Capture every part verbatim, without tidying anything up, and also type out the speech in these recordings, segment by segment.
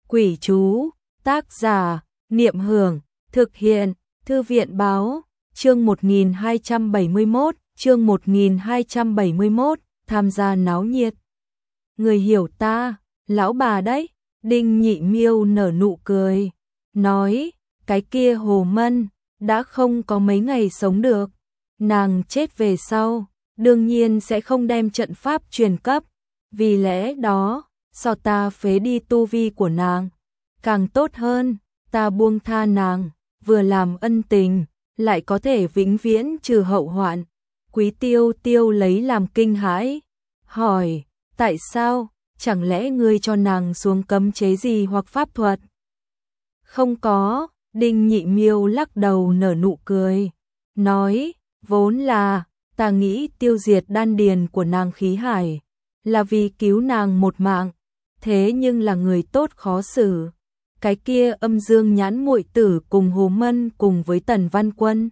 Quỷ chú, tác giả, Niệm Hưởng, thực hiện, Thư viện báo, chương một nghìn hai trăm bảy mươi mốt, chương một nghìn hai trăm bảy mươi mốt, tham gia náo nhiệt. Người hiểu ta, lão bà đấy, Đinh Nhị Miêu nở nụ cười, nói, cái kia Hồ Mân, đã không có mấy ngày sống được, nàng chết về sau, đương nhiên sẽ không đem trận pháp truyền cấp, vì lẽ đó, so ta phế đi tu vi của nàng, càng tốt hơn, ta buông tha nàng, vừa làm ân tình, lại có thể vĩnh viễn trừ hậu hoạn. Quý Tiêu Tiêu lấy làm kinh hãi, hỏi, tại sao, chẳng lẽ ngươi cho nàng xuống cấm chế gì hoặc pháp thuật? Không có, Đinh Nhị Miêu lắc đầu nở nụ cười, nói, vốn là, ta nghĩ tiêu diệt đan điền của nàng khí hải, là vì cứu nàng một mạng, thế nhưng là người tốt khó xử. Cái kia Âm Dương Nhãn muội tử cùng Hồ Mân cùng với Tần Văn Quân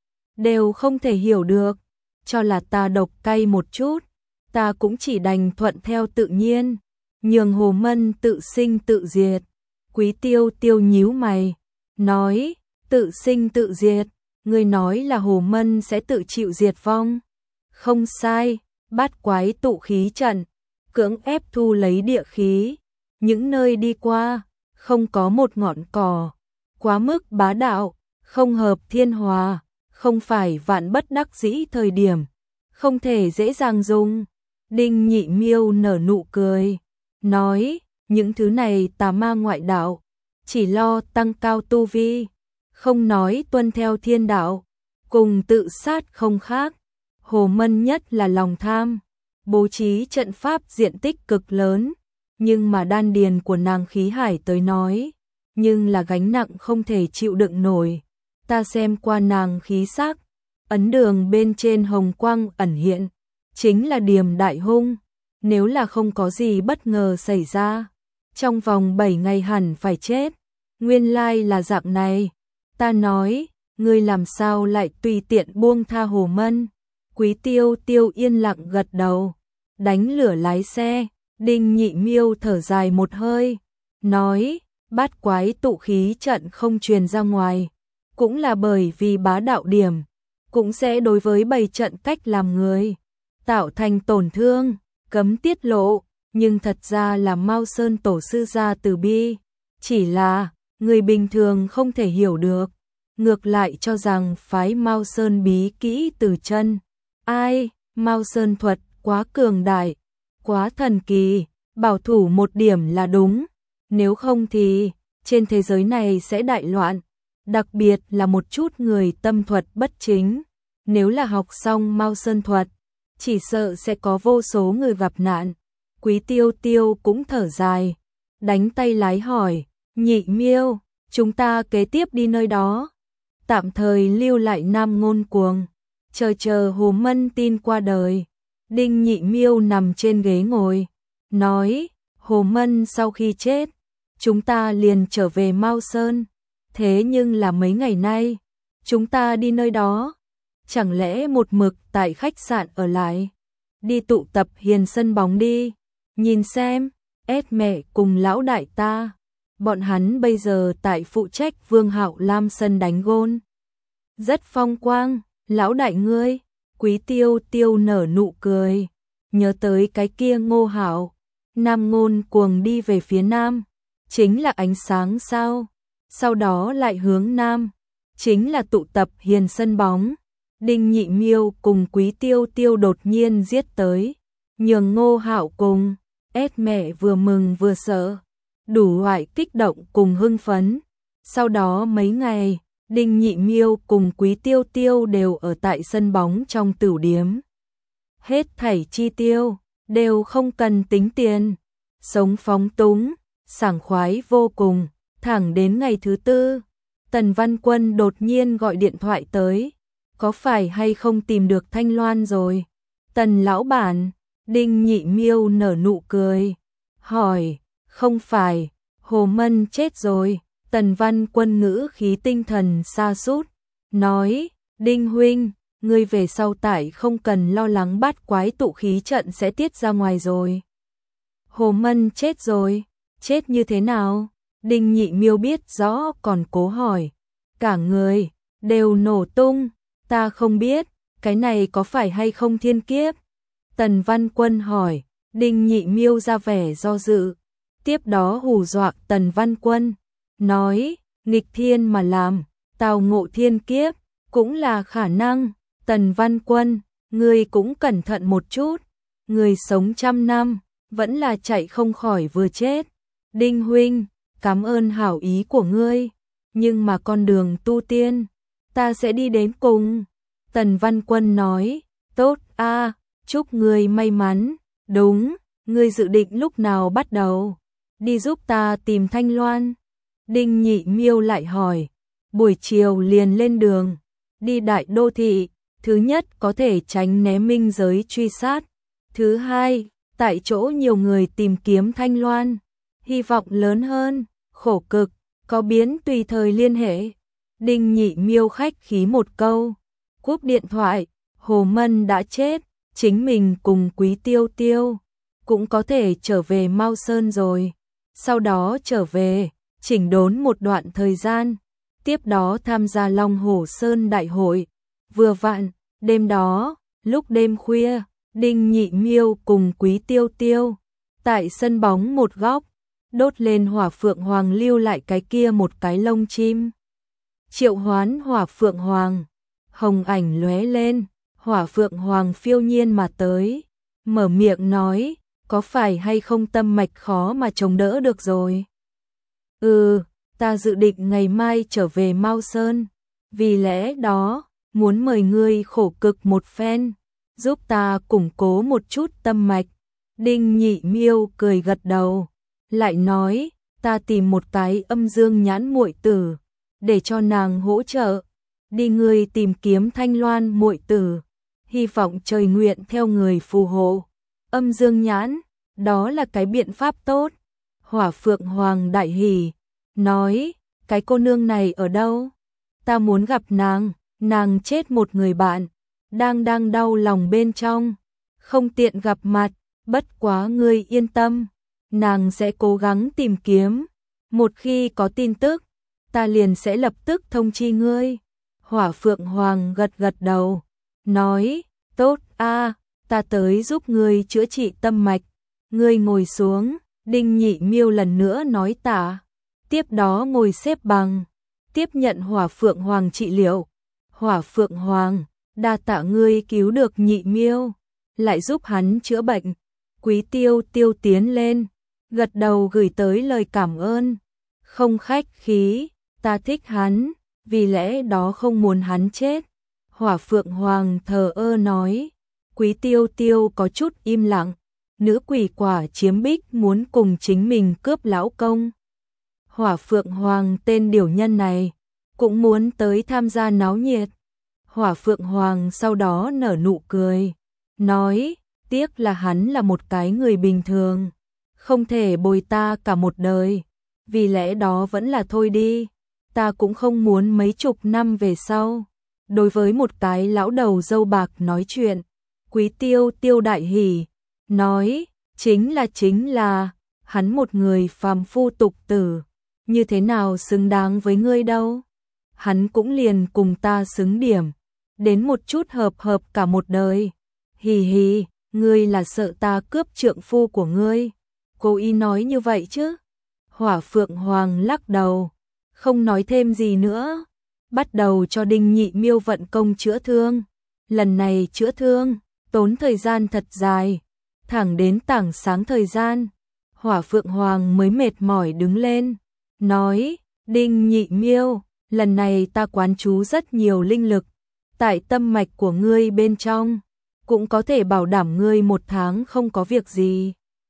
đều không thể hiểu được, cho là ta độc cay một chút, ta cũng chỉ đành thuận theo tự nhiên, nhường Hồ Mân tự sinh tự diệt. Quý Tiêu Tiêu nhíu mày, nói, tự sinh tự diệt, ngươi nói là Hồ Mân sẽ tự chịu diệt vong. Không sai, bát quái tụ khí trận, cưỡng ép thu lấy địa khí, những nơi đi qua, không có một ngọn cỏ, quá mức bá đạo, không hợp thiên hòa, không phải vạn bất đắc dĩ thời điểm, không thể dễ dàng dùng. Đinh Nhị Miêu nở nụ cười, nói, những thứ này tà ma ngoại đạo, chỉ lo tăng cao tu vi, không nói tuân theo thiên đạo, cùng tự sát không khác. Hồ Mân nhất là lòng tham, bố trí trận pháp diện tích cực lớn, nhưng mà đan điền của nàng khí hải tới nói, nhưng là gánh nặng không thể chịu đựng nổi. Ta xem qua nàng khí sắc, ấn đường bên trên hồng quang ẩn hiện, chính là Điềm Đại Hung, nếu là không có gì bất ngờ xảy ra, trong vòng bảy ngày hẳn phải chết. Nguyên lai là dạng này, ta nói, ngươi làm sao lại tùy tiện buông tha Hồ Mân? Quý Tiêu Tiêu yên lặng gật đầu, đánh lửa lái xe. Đinh Nhị Miêu thở dài một hơi, nói, bát quái tụ khí trận không truyền ra ngoài, cũng là bởi vì bá đạo điểm, cũng sẽ đối với bày trận cách làm người, tạo thành tổn thương, cấm tiết lộ, nhưng thật ra là Mao Sơn tổ sư gia từ bi, chỉ là, người bình thường không thể hiểu được, ngược lại cho rằng phái Mao Sơn bí kỹ từ chân. Ai, Mao Sơn thuật quá cường đại, quá thần kỳ, bảo thủ một điểm là đúng, nếu không thì trên thế giới này sẽ đại loạn, đặc biệt là một chút người tâm thuật bất chính, nếu là học xong Mao Sơn thuật, chỉ sợ sẽ có vô số người gặp nạn. Quý Tiêu Tiêu cũng thở dài, đánh tay lái hỏi, Nhị Miêu, chúng ta kế tiếp đi nơi đó, tạm thời lưu lại Nam Ngôn Cuồng, chờ chờ Hồ Mân tin qua đời. Đinh Nhị Miêu nằm trên ghế ngồi, nói, Hồ Mân sau khi chết, chúng ta liền trở về Mao Sơn, thế nhưng là mấy ngày nay, chúng ta đi nơi đó, chẳng lẽ một mực tại khách sạn ở lại, đi tụ tập hiền sân bóng đi, nhìn xem, ét mẹ cùng lão đại ta, bọn hắn bây giờ tại phụ trách Vương Hạo Lam sân đánh gôn, rất phong quang, lão đại ngươi. Quý Tiêu Tiêu nở nụ cười, nhớ tới cái kia Ngô Hạo, Nam Ngôn Cuồng đi về phía nam, chính là ánh sáng sao, sau đó lại hướng nam, chính là tụ tập hiền sân bóng. Đinh Nhị Miêu cùng Quý Tiêu Tiêu đột nhiên giết tới, nhường Ngô Hạo cùng, ét mẹ vừa mừng vừa sợ, đủ loại kích động cùng hưng phấn. Sau đó mấy ngày, Đinh Nhị Miêu cùng Quý Tiêu Tiêu đều ở tại sân bóng trong tửu điếm. Hết thảy chi tiêu, đều không cần tính tiền. Sống phóng túng, sảng khoái vô cùng, thẳng đến ngày thứ tư. Tần Văn Quân đột nhiên gọi điện thoại tới. Có phải hay không tìm được Thanh Loan rồi? Tần lão bản, Đinh Nhị Miêu nở nụ cười. Hỏi, không phải, Hồ Mân chết rồi. Tần Văn Quân ngữ khí tinh thần sa sút, nói, Đinh huynh, ngươi về sau tải không cần lo lắng bát quái tụ khí trận sẽ tiết ra ngoài rồi. Hồ Mân chết rồi, chết như thế nào? Đinh Nhị Miêu biết rõ còn cố hỏi, cả người đều nổ tung, ta không biết, cái này có phải hay không thiên kiếp? Tần Văn Quân hỏi, Đinh Nhị Miêu ra vẻ do dự, tiếp đó hù dọa Tần Văn Quân, nói, nghịch thiên mà làm, tào ngộ thiên kiếp, cũng là khả năng. Tần Văn Quân, ngươi cũng cẩn thận một chút, người sống trăm năm, vẫn là chạy không khỏi vừa chết. Đinh huynh, cảm ơn hảo ý của ngươi, nhưng mà con đường tu tiên, ta sẽ đi đến cùng. Tần Văn Quân nói, tốt a, chúc ngươi may mắn, đúng, ngươi dự định lúc nào bắt đầu, đi giúp ta tìm Thanh Loan. Đinh Nhị Miêu lại hỏi, buổi chiều liền lên đường, đi đại đô thị, thứ nhất có thể tránh né minh giới truy sát, thứ hai, tại chỗ nhiều người tìm kiếm Thanh Loan, hy vọng lớn hơn, khổ cực, có biến tùy thời liên hệ. Đinh Nhị Miêu khách khí một câu, cúp điện thoại, Hồ Mân đã chết, chính mình cùng Quý Tiêu Tiêu cũng có thể trở về Mao Sơn rồi, sau đó trở về, chỉnh đốn một đoạn thời gian, tiếp đó tham gia Long Hổ Sơn đại hội. Vừa vặn, đêm đó, lúc đêm khuya, Đinh Nhị Miêu cùng Quý Tiêu Tiêu tại sân bóng một góc, đốt lên hỏa phượng hoàng lưu lại cái kia một cái lông chim. Triệu hoán hỏa phượng hoàng, hồng ảnh lóe lên, hỏa phượng hoàng phiêu nhiên mà tới, mở miệng nói, có phải hay không tâm mạch khó mà chống đỡ được rồi? Ừ, ta dự định ngày mai trở về Mao Sơn, vì lẽ đó, muốn mời ngươi khổ cực một phen, giúp ta củng cố một chút tâm mạch. Đinh Nhị Miêu cười gật đầu, lại nói, ta tìm một cái âm dương nhãn muội tử, để cho nàng hỗ trợ, đi ngươi tìm kiếm Thanh Loan muội tử, hy vọng trời nguyện theo người phù hộ. Âm dương nhãn, đó là cái biện pháp tốt. Hỏa Phượng Hoàng đại hỉ, nói, cái cô nương này ở đâu? Ta muốn gặp nàng, nàng chết một người bạn, đang đang đau lòng bên trong, không tiện gặp mặt, bất quá ngươi yên tâm, nàng sẽ cố gắng tìm kiếm, một khi có tin tức, ta liền sẽ lập tức thông chi ngươi. Hỏa Phượng Hoàng gật gật đầu, nói, tốt a, ta tới giúp ngươi chữa trị tâm mạch, ngươi ngồi xuống. Đinh Nhị Miêu lần nữa nói tạ, tiếp đó ngồi xếp bằng, tiếp nhận Hỏa Phượng Hoàng trị liệu. Hỏa Phượng Hoàng, đa tạ ngươi cứu được Nhị Miêu, lại giúp hắn chữa bệnh. Quý Tiêu Tiêu tiến lên, gật đầu gửi tới lời cảm ơn, không khách khí, ta thích hắn, vì lẽ đó không muốn hắn chết. Hỏa Phượng Hoàng thờ ơ nói, Quý Tiêu Tiêu có chút im lặng. Nữ quỷ quả chiếm bích muốn cùng chính mình cướp lão công. Hỏa Phượng Hoàng tên điều nhân này cũng muốn tới tham gia náo nhiệt. Hỏa Phượng Hoàng sau đó nở nụ cười, nói, tiếc là hắn là một cái người bình thường, không thể bồi ta cả một đời, vì lẽ đó vẫn là thôi đi, ta cũng không muốn mấy chục năm về sau. Đối với một cái lão đầu râu bạc nói chuyện, Quý Tiêu Tiêu đại hỉ, nói, chính là chính là, hắn một người phàm phu tục tử, như thế nào xứng đáng với ngươi đâu. Hắn cũng liền cùng ta xứng điểm, đến một chút hợp hợp cả một đời. Hì hì, ngươi là sợ ta cướp trượng phu của ngươi. Cô y nói như vậy chứ. Hỏa Phượng Hoàng lắc đầu, không nói thêm gì nữa, bắt đầu cho Đinh Nhị Miêu vận công chữa thương. Lần này chữa thương, tốn thời gian thật dài. Thẳng đến tảng sáng thời gian, Hỏa Phượng Hoàng mới mệt mỏi đứng lên, nói, Đinh Nhị Miêu, lần này ta quán chú rất nhiều linh lực, tại tâm mạch của ngươi bên trong, cũng có thể bảo đảm ngươi một tháng không có việc gì.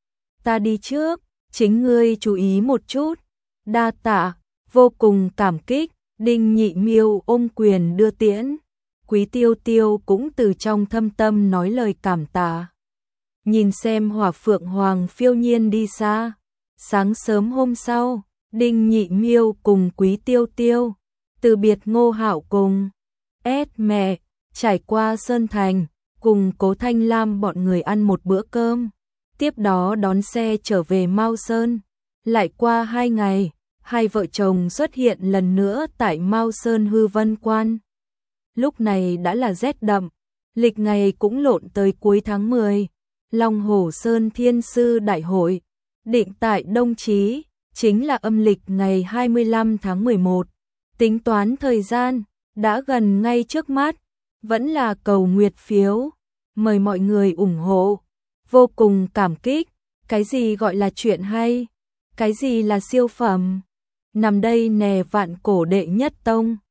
Ta đi trước, chính ngươi chú ý một chút, đa tạ, vô cùng cảm kích. Đinh Nhị Miêu ôm quyền đưa tiễn, Quý Tiêu Tiêu cũng từ trong thâm tâm nói lời cảm tạ. Nhìn xem Hỏa Phượng Hoàng phiêu nhiên đi xa. Sáng sớm hôm sau, Đinh Nhị Miêu cùng Quý Tiêu Tiêu từ biệt Ngô Hạo cùng ét mẹ, trải qua Sơn Thành, cùng Cố Thanh Lam bọn người ăn một bữa cơm, tiếp đó đón xe trở về Mao Sơn. Lại qua hai ngày, hai vợ chồng xuất hiện lần nữa tại Mao Sơn Hư Vân Quan. Lúc này đã là rét đậm, lịch ngày cũng lộn tới cuối tháng mười. Long Hổ Sơn Thiên Sư Đại Hội, định tại Đông Chí, chính là âm lịch ngày hai mươi lăm tháng mười một. Tính toán thời gian, đã gần ngay trước mắt, vẫn là cầu nguyệt phiếu, mời mọi người ủng hộ. Vô cùng cảm kích, cái gì gọi là chuyện hay, cái gì là siêu phẩm. Nằm đây nè Vạn Cổ đệ nhất tông.